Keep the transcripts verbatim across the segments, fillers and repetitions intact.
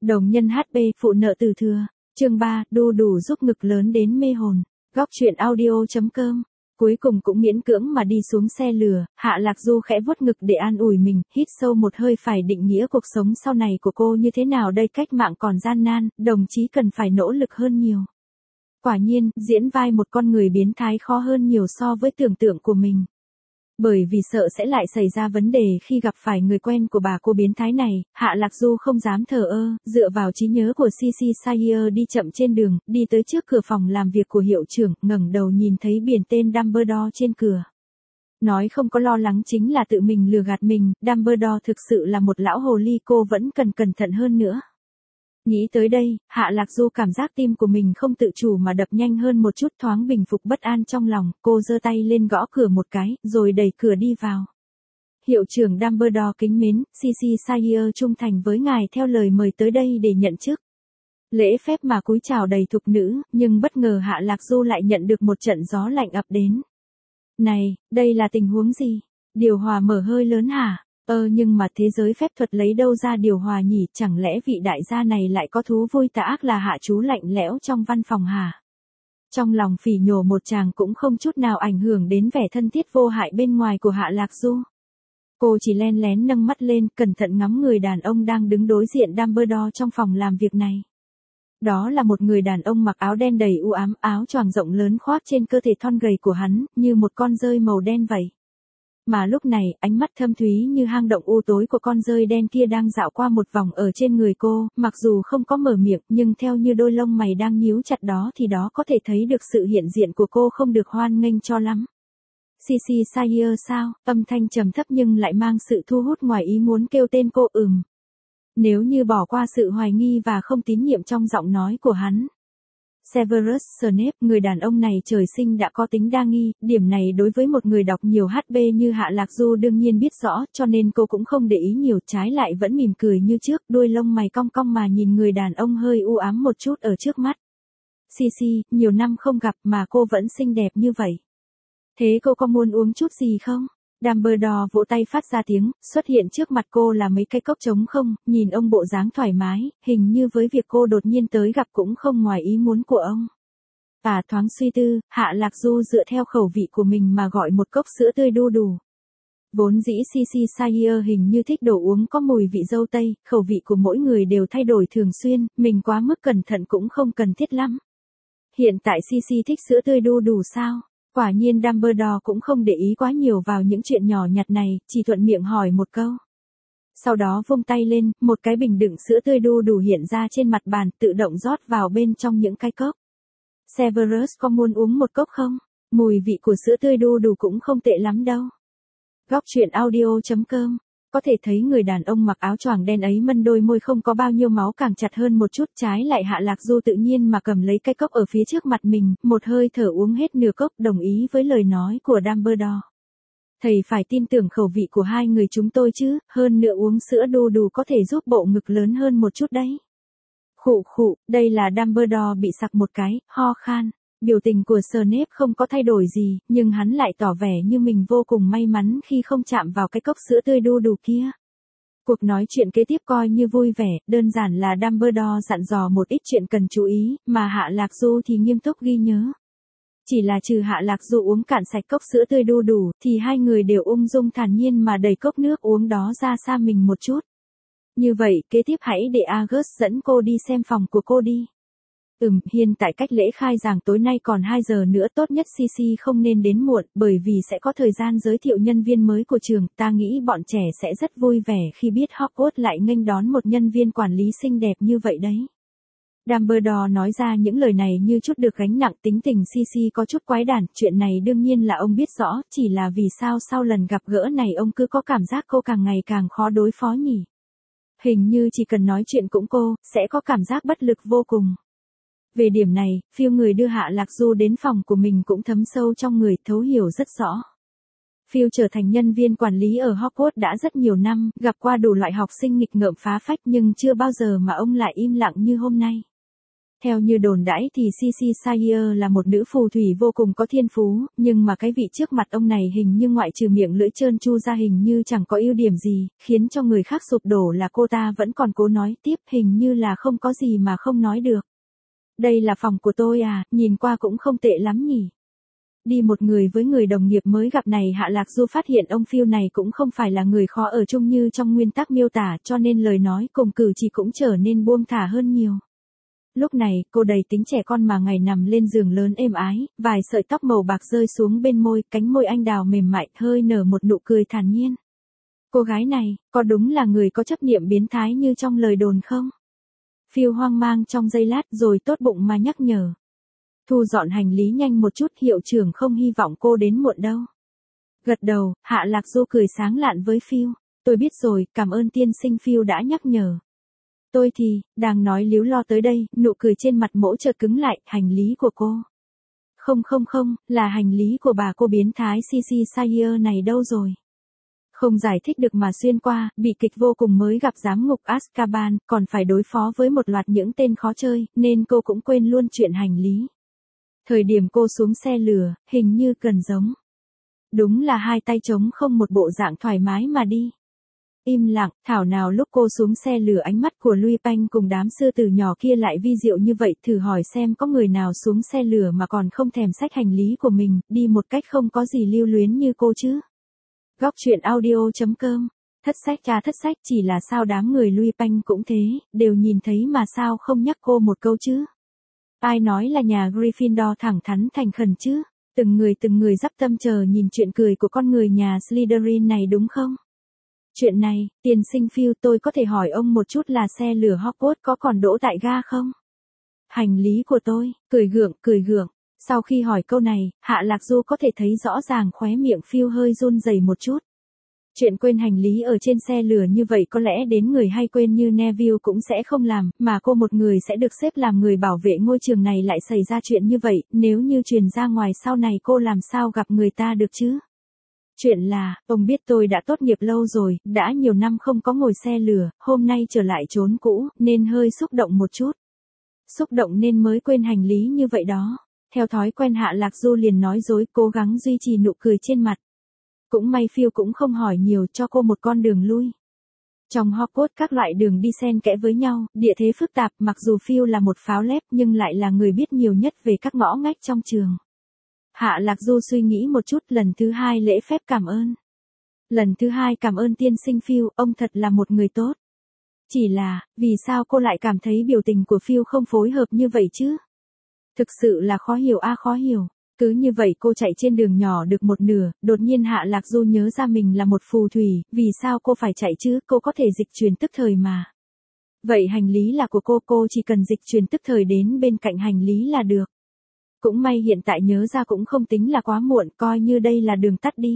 Đồng nhân hát pê, phụ nợ từ thừa. Chương ba, đu đủ giúp ngực lớn đến mê hồn. Góc truyện audio chấm com. Cuối cùng cũng miễn cưỡng mà đi xuống xe lừa, Hạ Lạc Du khẽ vuốt ngực để an ủi mình, hít sâu một hơi. Phải định nghĩa cuộc sống sau này của cô như thế nào đây, cách mạng còn gian nan, đồng chí cần phải nỗ lực hơn nhiều. Quả nhiên, diễn vai một con người biến thái khó hơn nhiều so với tưởng tượng của mình. Bởi vì sợ sẽ lại xảy ra vấn đề khi gặp phải người quen của bà cô biến thái này, Hạ Lạc Du không dám thờ ơ, dựa vào trí nhớ của Sisi Sayer đi chậm trên đường, đi tới trước cửa phòng làm việc của hiệu trưởng, ngẩng đầu nhìn thấy biển tên Dumbledore trên cửa. Nói không có lo lắng chính là tự mình lừa gạt mình, Dumbledore thực sự là một lão hồ ly, cô vẫn cần cẩn thận hơn nữa. Nghĩ tới đây, Hạ Lạc Du cảm giác tim của mình không tự chủ mà đập nhanh hơn một chút, thoáng bình phục bất an trong lòng, cô giơ tay lên gõ cửa một cái, rồi đẩy cửa đi vào. Hiệu trưởng Dumbledore kính mến, Sisi Sayer trung thành với ngài theo lời mời tới đây để nhận chức. Lễ phép mà cúi chào đầy thục nữ, nhưng bất ngờ Hạ Lạc Du lại nhận được một trận gió lạnh ập đến. Này, đây là tình huống gì? Điều hòa mở hơi lớn hả? Ơ nhưng mà thế giới phép thuật lấy đâu ra điều hòa nhỉ, chẳng lẽ vị đại gia này lại có thú vui tà ác là hạ chú lạnh lẽo trong văn phòng hả? Trong lòng phỉ nhổ một tràng cũng không chút nào ảnh hưởng đến vẻ thân thiết vô hại bên ngoài của Hạ Lạc Du. Cô chỉ len lén nâng mắt lên, cẩn thận ngắm người đàn ông đang đứng đối diện Dumbledore trong phòng làm việc này. Đó là một người đàn ông mặc áo đen đầy u ám, áo choàng rộng lớn khoác trên cơ thể thon gầy của hắn, như một con dơi màu đen vậy. Mà lúc này, ánh mắt thâm thúy như hang động u tối của con dơi đen kia đang dạo qua một vòng ở trên người cô, mặc dù không có mở miệng, nhưng theo như đôi lông mày đang nhíu chặt đó thì đó có thể thấy được sự hiện diện của cô không được hoan nghênh cho lắm. Sisi Sayer sao? Âm thanh trầm thấp nhưng lại mang sự thu hút ngoài ý muốn kêu tên cô. Ừm. Nếu như bỏ qua sự hoài nghi và không tín nhiệm trong giọng nói của hắn. Severus Snape, người đàn ông này trời sinh đã có tính đa nghi, điểm này đối với một người đọc nhiều hát pê như Hạ Lạc Du đương nhiên biết rõ, cho nên cô cũng không để ý nhiều, trái lại vẫn mỉm cười như trước, đuôi lông mày cong cong mà nhìn người đàn ông hơi u ám một chút ở trước mắt. Sisi, nhiều năm không gặp mà cô vẫn xinh đẹp như vậy. Thế cô có muốn uống chút gì không? Dumbledore vỗ tay phát ra tiếng, xuất hiện trước mặt cô là mấy cái cốc trống không, nhìn ông bộ dáng thoải mái, hình như với việc cô đột nhiên tới gặp cũng không ngoài ý muốn của ông. À thoáng suy tư, Hạ Lạc Du dựa theo khẩu vị của mình mà gọi một cốc sữa tươi đu đủ. Vốn dĩ Sisi Sayer hình như thích đồ uống có mùi vị dâu tây, khẩu vị của mỗi người đều thay đổi thường xuyên, mình quá mức cẩn thận cũng không cần thiết lắm. Hiện tại Sisi thích sữa tươi đu đủ sao? Quả nhiên Dumbledore cũng không để ý quá nhiều vào những chuyện nhỏ nhặt này, chỉ thuận miệng hỏi một câu. Sau đó vung tay lên, một cái bình đựng sữa tươi đu đủ hiện ra trên mặt bàn, tự động rót vào bên trong những cái cốc. Severus có muốn uống một cốc không? Mùi vị của sữa tươi đu đủ cũng không tệ lắm đâu. Góc truyện audio chấm com. Có thể thấy người đàn ông mặc áo choàng đen ấy mân đôi môi không có bao nhiêu máu càng chặt hơn một chút, trái lại Hạ Lạc Du tự nhiên mà cầm lấy cái cốc ở phía trước mặt mình, một hơi thở uống hết nửa cốc, đồng ý với lời nói của Dumbledore. Thầy phải tin tưởng khẩu vị của hai người chúng tôi chứ, hơn nữa uống sữa đu đủ có thể giúp bộ ngực lớn hơn một chút đấy. Khụ khụ, đây là Dumbledore bị sặc một cái, ho khan. Biểu tình của Snape không có thay đổi gì, nhưng hắn lại tỏ vẻ như mình vô cùng may mắn khi không chạm vào cái cốc sữa tươi đu đủ kia. Cuộc nói chuyện kế tiếp coi như vui vẻ, đơn giản là Dumbledore dặn dò một ít chuyện cần chú ý, mà Hạ Lạc Du thì nghiêm túc ghi nhớ. Chỉ là trừ Hạ Lạc Du uống cạn sạch cốc sữa tươi đu đủ, thì hai người đều ung dung thản nhiên mà đẩy cốc nước uống đó ra xa mình một chút. Như vậy, kế tiếp hãy để August dẫn cô đi xem phòng của cô đi. Ừm, hiện tại cách lễ khai giảng tối nay còn hai giờ nữa, tốt nhất Sisi không nên đến muộn, bởi vì sẽ có thời gian giới thiệu nhân viên mới của trường, ta nghĩ bọn trẻ sẽ rất vui vẻ khi biết Hogwarts lại nghênh đón một nhân viên quản lý xinh đẹp như vậy đấy. Dumbledore nói ra những lời này như chút được gánh nặng, tính tình Sisi có chút quái đản, chuyện này đương nhiên là ông biết rõ, chỉ là vì sao sau lần gặp gỡ này ông cứ có cảm giác cô càng ngày càng khó đối phó nhỉ. Hình như chỉ cần nói chuyện cũng cô, sẽ có cảm giác bất lực vô cùng. Về điểm này, phiêu người đưa Hạ Lạc Du đến phòng của mình cũng thấm sâu trong người, thấu hiểu rất rõ. Phiêu trở thành nhân viên quản lý ở Hogwarts đã rất nhiều năm, gặp qua đủ loại học sinh nghịch ngợm phá phách nhưng chưa bao giờ mà ông lại im lặng như hôm nay. Theo như đồn đãi thì Sisi Sayer là một nữ phù thủy vô cùng có thiên phú, nhưng mà cái vị trước mặt ông này hình như ngoại trừ miệng lưỡi trơn tru ra hình như chẳng có ưu điểm gì, khiến cho người khác sụp đổ là cô ta vẫn còn cố nói tiếp, hình như là không có gì mà không nói được. Đây là phòng của tôi à, nhìn qua cũng không tệ lắm nhỉ. Đi một người với người đồng nghiệp mới gặp này, Hạ Lạc Du phát hiện ông Phil này cũng không phải là người khó ở chung như trong nguyên tắc miêu tả, cho nên lời nói cùng cử chỉ cũng trở nên buông thả hơn nhiều. Lúc này, cô đầy tính trẻ con mà ngày nằm lên giường lớn êm ái, vài sợi tóc màu bạc rơi xuống bên môi, cánh môi anh đào mềm mại, hơi nở một nụ cười thản nhiên. Cô gái này, có đúng là người có chấp niệm biến thái như trong lời đồn không? Phil hoang mang trong giây lát rồi tốt bụng mà nhắc nhở. Thu dọn hành lý nhanh một chút, hiệu trưởng không hy vọng cô đến muộn đâu. Gật đầu, Hạ Lạc Du cười sáng lạn với Phil. Tôi biết rồi, cảm ơn tiên sinh. Phil đã nhắc nhở. Tôi thì, đang nói líu lo tới đây, nụ cười trên mặt mỗ chợt cứng lại, hành lý của cô. Không không không, là hành lý của bà cô biến thái Sisi Sayer này đâu rồi? Không giải thích được mà xuyên qua, bị kịch vô cùng mới gặp giám ngục Azkaban, còn phải đối phó với một loạt những tên khó chơi, nên cô cũng quên luôn chuyện hành lý. Thời điểm cô xuống xe lửa, hình như cần giống. Đúng là hai tay trống không, một bộ dạng thoải mái mà đi. Im lặng, thảo nào lúc cô xuống xe lửa ánh mắt của Louis Panh cùng đám sư tử nhỏ kia lại vi diệu như vậy, thử hỏi xem có người nào xuống xe lửa mà còn không thèm xách hành lý của mình, đi một cách không có gì lưu luyến như cô chứ. Góc truyện audio chấm com. Thất sách cha thất sách, chỉ là sao đám người Louis Panh cũng thế, đều nhìn thấy mà sao không nhắc cô một câu chứ. Ai nói là nhà Gryffindor thẳng thắn thành khẩn chứ, từng người từng người dắp tâm chờ nhìn chuyện cười của con người nhà Slytherin này đúng không? Chuyện này, tiên sinh Phil, tôi có thể hỏi ông một chút là xe lửa Hogwarts có còn đỗ tại ga không? Hành lý của tôi, cười gượng, cười gượng. Sau khi hỏi câu này, Hạ Lạc Du có thể thấy rõ ràng khóe miệng Phil hơi run rẩy một chút. Chuyện quên hành lý ở trên xe lửa như vậy có lẽ đến người hay quên như Neville cũng sẽ không làm, mà cô một người sẽ được xếp làm người bảo vệ ngôi trường này lại xảy ra chuyện như vậy, nếu như truyền ra ngoài sau này cô làm sao gặp người ta được chứ? Chuyện là, ông biết tôi đã tốt nghiệp lâu rồi, đã nhiều năm không có ngồi xe lửa, hôm nay trở lại chốn cũ, nên hơi xúc động một chút. Xúc động nên mới quên hành lý như vậy đó. Theo thói quen Hạ Lạc Du liền nói dối, cố gắng duy trì nụ cười trên mặt. Cũng may Phil cũng không hỏi nhiều, cho cô một con đường lui. Trong Hogwarts các loại đường đi xen kẽ với nhau, địa thế phức tạp, mặc dù Phil là một pháo lép nhưng lại là người biết nhiều nhất về các ngõ ngách trong trường. Hạ Lạc Du suy nghĩ một chút, lần thứ hai lễ phép cảm ơn. Lần thứ hai cảm ơn tiên sinh Phil, ông thật là một người tốt. Chỉ là, vì sao cô lại cảm thấy biểu tình của Phil không phối hợp như vậy chứ? Thực sự là khó hiểu a à, khó hiểu. Cứ như vậy cô chạy trên đường nhỏ được một nửa, đột nhiên Hạ Lạc Du nhớ ra mình là một phù thủy, vì sao cô phải chạy chứ, cô có thể dịch chuyển tức thời mà. Vậy hành lý là của cô, cô chỉ cần dịch chuyển tức thời đến bên cạnh hành lý là được. Cũng may hiện tại nhớ ra cũng không tính là quá muộn, coi như đây là đường tắt đi.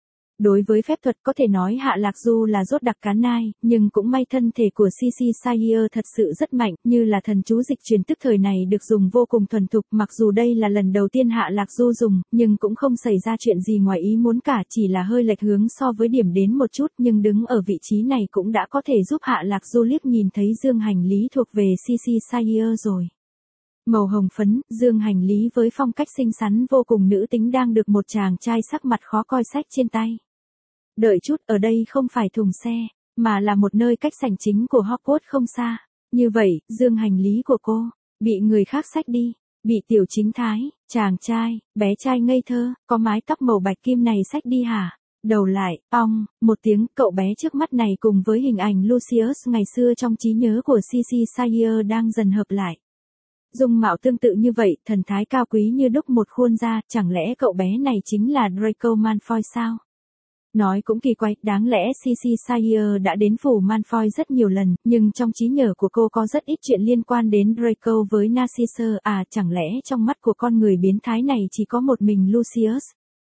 Đối với phép thuật có thể nói Hạ Lạc Du là rốt đặc cá nai, nhưng cũng may thân thể của Sisi Sayer thật sự rất mạnh, như là thần chú dịch chuyển tức thời này được dùng vô cùng thuần thục, mặc dù đây là lần đầu tiên Hạ Lạc Du dùng, nhưng cũng không xảy ra chuyện gì ngoài ý muốn cả, chỉ là hơi lệch hướng so với điểm đến một chút, nhưng đứng ở vị trí này cũng đã có thể giúp Hạ Lạc Du liếc nhìn thấy dương hành lý thuộc về Sisi Sayer rồi. Màu hồng phấn, dương hành lý với phong cách xinh xắn vô cùng nữ tính đang được một chàng trai sắc mặt khó coi xách trên tay. Đợi chút, ở đây không phải thùng xe, mà là một nơi cách sảnh chính của Hogwarts không xa. Như vậy, dương hành lý của cô, bị người khác xách đi, bị tiểu chính thái, chàng trai, bé trai ngây thơ, có mái tóc màu bạch kim này xách đi hả? Đầu lại, ong, một tiếng, cậu bé trước mắt này cùng với hình ảnh Lucius ngày xưa trong trí nhớ của Sisi Sayer đang dần hợp lại. Dung mạo tương tự như vậy, thần thái cao quý như đúc một khuôn ra, chẳng lẽ cậu bé này chính là Draco Malfoy sao? Nói cũng kỳ quái, đáng lẽ Sisi Sayer đã đến phủ Malfoy rất nhiều lần, nhưng trong trí nhớ của cô có rất ít chuyện liên quan đến Draco với Narcissa, à chẳng lẽ trong mắt của con người biến thái này chỉ có một mình Lucius?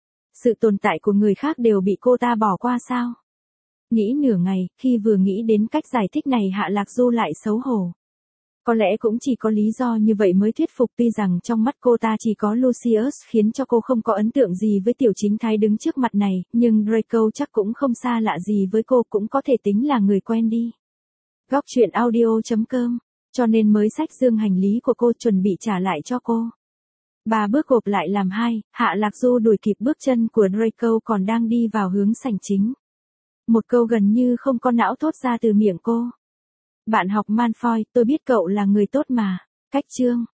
Sự tồn tại của người khác đều bị cô ta bỏ qua sao? Nghĩ nửa ngày, khi vừa nghĩ đến cách giải thích này Hạ Lạc Du lại xấu hổ. Có lẽ cũng chỉ có lý do như vậy mới thuyết phục, tuy rằng trong mắt cô ta chỉ có Lucius khiến cho cô không có ấn tượng gì với tiểu chính thái đứng trước mặt này, nhưng Draco chắc cũng không xa lạ gì với cô, cũng có thể tính là người quen đi. Góc truyện audio chấm com Cho nên mới xách dương hành lý của cô chuẩn bị trả lại cho cô. Ba bước gộp lại làm hai, Hạ Lạc Du đuổi kịp bước chân của Draco còn đang đi vào hướng sảnh chính. Một câu gần như không có não thốt ra từ miệng cô. Bạn học Malfoy, tôi biết cậu là người tốt mà. Cách chương.